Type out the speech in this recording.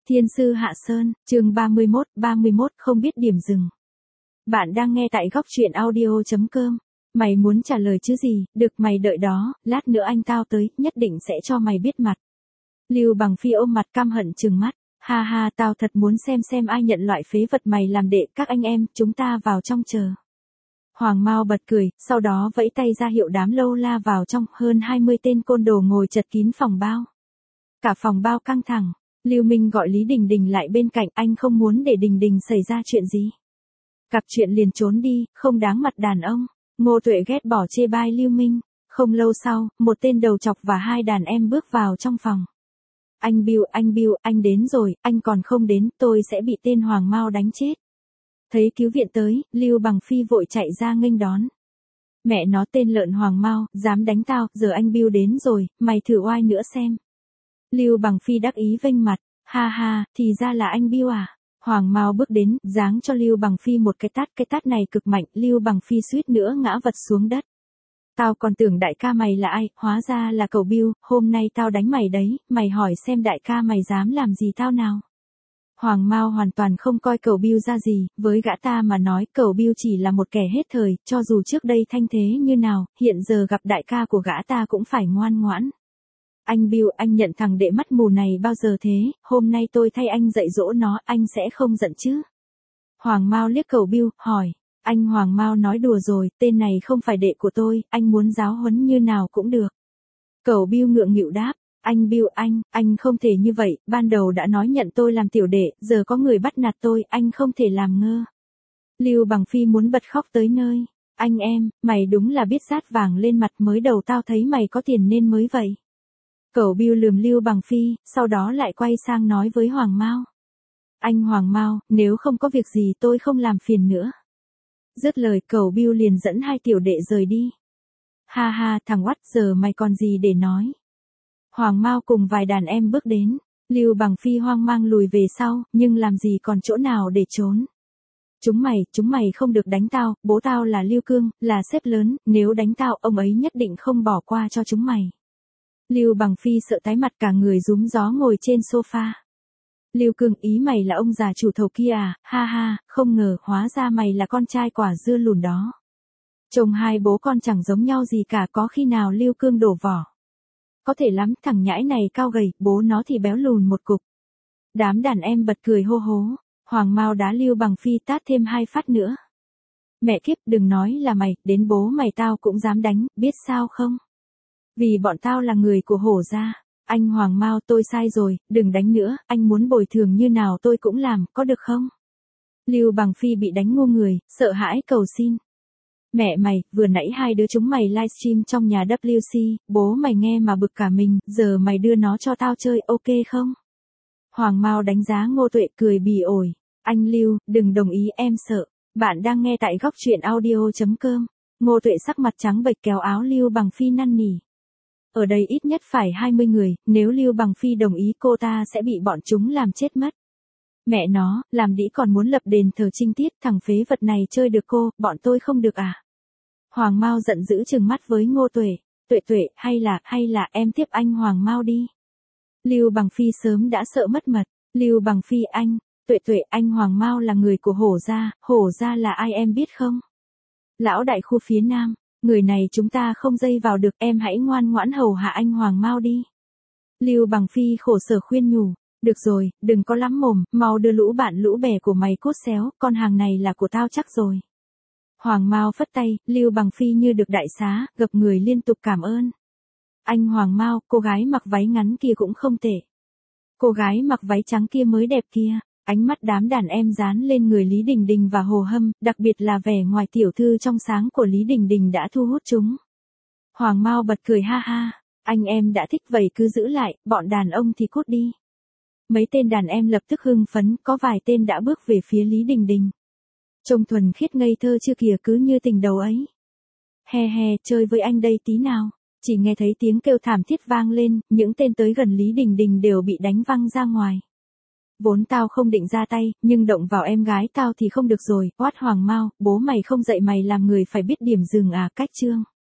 Thiên sư hạ sơn, chương 31 không biết điểm dừng. Bạn đang nghe tại góc truyện audio.com. Mày muốn trả lời chứ gì, được mày đợi đó, lát nữa anh tao tới, nhất định sẽ cho mày biết mặt. Lưu Bằng Phi ôm mặt căm hận trừng mắt, ha ha tao thật muốn xem ai nhận loại phế vật mày làm đệ, các anh em, chúng ta vào trong chờ. Hoàng Mao bật cười, sau đó vẫy tay ra hiệu đám lâu la vào trong, hơn 20 tên côn đồ ngồi chật kín phòng bao. Cả phòng bao căng thẳng. Lưu Minh gọi Lý Đình Đình lại bên cạnh, anh không muốn để Đình Đình xảy ra chuyện gì. Cặp chuyện liền trốn đi, không đáng mặt đàn ông. Ngô Tuệ ghét bỏ chê bai Lưu Minh. Không lâu sau, một tên đầu chọc và hai đàn em bước vào trong phòng. Anh Bill, anh đến rồi, anh còn không đến, tôi sẽ bị tên Hoàng Mao đánh chết. Thấy cứu viện tới, Lưu Bằng Phi vội chạy ra nghênh đón. Mẹ nó tên lợn Hoàng Mao, dám đánh tao, giờ anh Bill đến rồi, mày thử oai nữa xem. Lưu Bằng Phi đắc ý vênh mặt, ha ha, thì ra là anh Bill à. Hoàng Mao bước đến, giáng cho Lưu Bằng Phi một cái tát này cực mạnh, Lưu Bằng Phi suýt nữa ngã vật xuống đất. Tao còn tưởng đại ca mày là ai, hóa ra là cậu Bill, hôm nay tao đánh mày đấy, mày hỏi xem đại ca mày dám làm gì tao nào. Hoàng Mao hoàn toàn không coi cậu Bill ra gì, với gã ta mà nói cậu Bill chỉ là một kẻ hết thời, cho dù trước đây thanh thế như nào, hiện giờ gặp đại ca của gã ta cũng phải ngoan ngoãn. Anh Bill, anh nhận thằng đệ mắt mù này bao giờ thế, hôm nay tôi thay anh dạy dỗ nó, anh sẽ không giận chứ? Hoàng Mao liếc cậu Bill, hỏi, anh Hoàng Mao nói đùa rồi, tên này không phải đệ của tôi, anh muốn giáo huấn như nào cũng được. Cậu Bill ngượng nghịu đáp, anh Bill, anh không thể như vậy, ban đầu đã nói nhận tôi làm tiểu đệ, giờ có người bắt nạt tôi, anh không thể làm ngơ. Lưu Bằng Phi muốn bật khóc tới nơi, anh em, mày đúng là biết rát vàng lên mặt, mới đầu tao thấy mày có tiền nên mới vậy. Cậu Bill lườm Lưu Bằng Phi, sau đó lại quay sang nói với Hoàng Mao. Anh Hoàng Mao, nếu không có việc gì tôi không làm phiền nữa. Dứt lời cậu Bill liền dẫn hai tiểu đệ rời đi. Ha ha thằng oắt, giờ mày còn gì để nói. Hoàng Mao cùng vài đàn em bước đến, Lưu Bằng Phi hoang mang lùi về sau, nhưng làm gì còn chỗ nào để trốn. Chúng mày không được đánh tao, bố tao là Lưu Cương, là sếp lớn, nếu đánh tao ông ấy nhất định không bỏ qua cho chúng mày. Lưu Bằng Phi sợ tái mặt, cả người rúm gió ngồi trên sofa. Lưu Cương, ý mày là ông già chủ thầu kia à, ha ha, không ngờ, hóa ra mày là con trai quả dưa lùn đó. Chồng hai bố con chẳng giống nhau gì cả, có khi nào Lưu Cương đổ vỏ. Có thể lắm, thằng nhãi này cao gầy, bố nó thì béo lùn một cục. Đám đàn em bật cười hô hố, Hoàng Mao đá Lưu Bằng Phi tát thêm 2 phát nữa. Mẹ kiếp, đừng nói là mày, đến bố mày tao cũng dám đánh, biết sao không? Vì bọn tao là người của Hổ gia. Anh Hoàng Mao, tôi sai rồi, đừng đánh nữa, anh muốn bồi thường như nào tôi cũng làm, có được không? Lưu Bằng Phi bị đánh ngu người, sợ hãi cầu xin. Mẹ mày, vừa nãy hai đứa chúng mày livestream trong nhà WC, bố mày nghe mà bực cả mình, giờ mày đưa nó cho tao chơi, ok không? Hoàng Mao đánh giá Ngô Tuệ, cười bỉ ổi. Anh Lưu, đừng đồng ý, em sợ. Bạn đang nghe tại góc truyện audio.com. Ngô Tuệ sắc mặt trắng bệch kéo áo Lưu Bằng Phi năn nỉ. Ở đây ít nhất phải 20 người, nếu Lưu Bằng Phi đồng ý cô ta sẽ bị bọn chúng làm chết mất. Mẹ nó, làm đĩ còn muốn lập đền thờ trinh tiết, thằng phế vật này chơi được cô, bọn tôi không được à? Hoàng Mao giận dữ trừng mắt với Ngô Tuệ, Tuệ, hay là em tiếp anh Hoàng Mao đi. Lưu Bằng Phi sớm đã sợ mất mật, Lưu Bằng Phi Tuệ, anh Hoàng Mao là người của Hổ gia là ai em biết không? Lão đại khu phía Nam. Người này chúng ta không dây vào được, em hãy ngoan ngoãn hầu hạ anh Hoàng Mao đi. Lưu Bằng Phi khổ sở khuyên nhủ, được rồi, đừng có lắm mồm, mau đưa lũ bạn lũ bè của mày cút xéo, con hàng này là của tao chắc rồi. Hoàng Mao phất tay, Lưu Bằng Phi như được đại xá, gập người liên tục cảm ơn. Anh Hoàng Mao, cô gái mặc váy ngắn kia cũng không tệ. Cô gái mặc váy trắng kia mới đẹp kia. Ánh mắt đám đàn em dán lên người Lý Đình Đình và Hồ Hâm, đặc biệt là vẻ ngoài tiểu thư trong sáng của Lý Đình Đình đã thu hút chúng. Hoàng Mao bật cười ha ha, anh em đã thích vậy cứ giữ lại, bọn đàn ông thì cút đi. Mấy tên đàn em lập tức hưng phấn, có vài tên đã bước về phía Lý Đình Đình. Trông thuần khiết ngây thơ chưa kìa, cứ như tình đầu ấy. He, chơi với anh đây tí nào. Chỉ nghe thấy tiếng kêu thảm thiết vang lên, những tên tới gần Lý Đình Đình đều bị đánh văng ra ngoài. Vốn tao không định ra tay, nhưng động vào em gái tao thì không được rồi, oát Hoàng Mao, bố mày không dạy mày làm người phải biết điểm dừng à, cách chương.